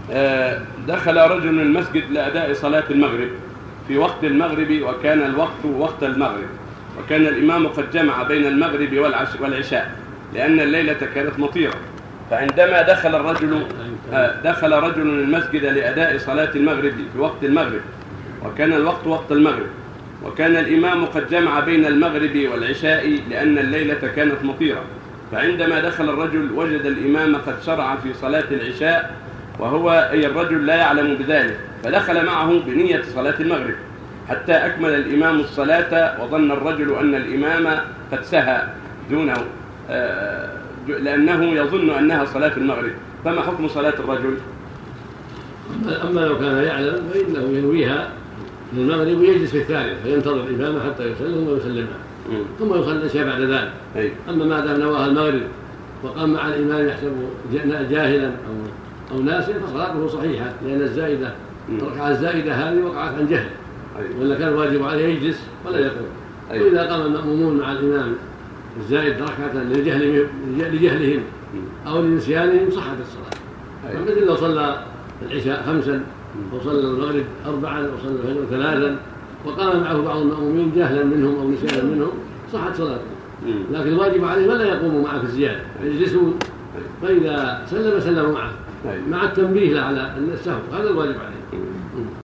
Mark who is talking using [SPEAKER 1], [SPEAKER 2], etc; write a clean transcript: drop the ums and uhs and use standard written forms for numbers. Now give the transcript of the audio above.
[SPEAKER 1] دخل رجل المسجد لأداء صلاة المغرب في وقت المغرب، وكان الوقت وقت المغرب، وكان الإمام قد جمع بين المغرب والعشاء لأن الليلة كانت مطيرة. فعندما دخل رجل المسجد لأداء صلاة المغرب في وقت المغرب، وكان الوقت وقت المغرب، وكان الإمام قد جمع بين المغرب والعشاء لأن الليلة كانت مطيرة. فعندما دخل الرجل وجد الإمام قد شرع في صلاة العشاء، وهو أي الرجل لا يعلم بذلك، فدخل معه بنية صلاة المغرب حتى أكمل الإمام الصلاة، وظن الرجل أن الإمام قد سهى دونه لأنه يظن أنها صلاة المغرب. فما حكم صلاة الرجل؟
[SPEAKER 2] أما لو كان يعلم فإنه ينويها من المغرب ويجلس في الثالث فينتظر الإمام حتى يسلم ثم يسلمها ثم يصلي العشاء بعد ذلك. أما ما دام نواها المغرب وقام مع الإمام يحسب جاهلا أو ناسيا فصلاته صحيحة، لأن الركعة الزائدة هذه وقعت عن جهل، ولا كان واجب عليه يجلس ولا يقوم. وإذا قام المأمومون مع الإمام الزائد ركعة لجهلهم أو لنسيانهم صحت الصلاة. مثل لو صلى العشاء 5 أو صلى المغرب 4 أو صلى الفجر 3 وقام معه بعض المأمومين جهلا منهم أو نسيانا منهم صحت صلاته. لكن الواجب عليهم ألا يقوموا معه في الزيادة، يجلسون، فإذا سلموا معه مع التنبيه على السهو، هذا الواجب عليه.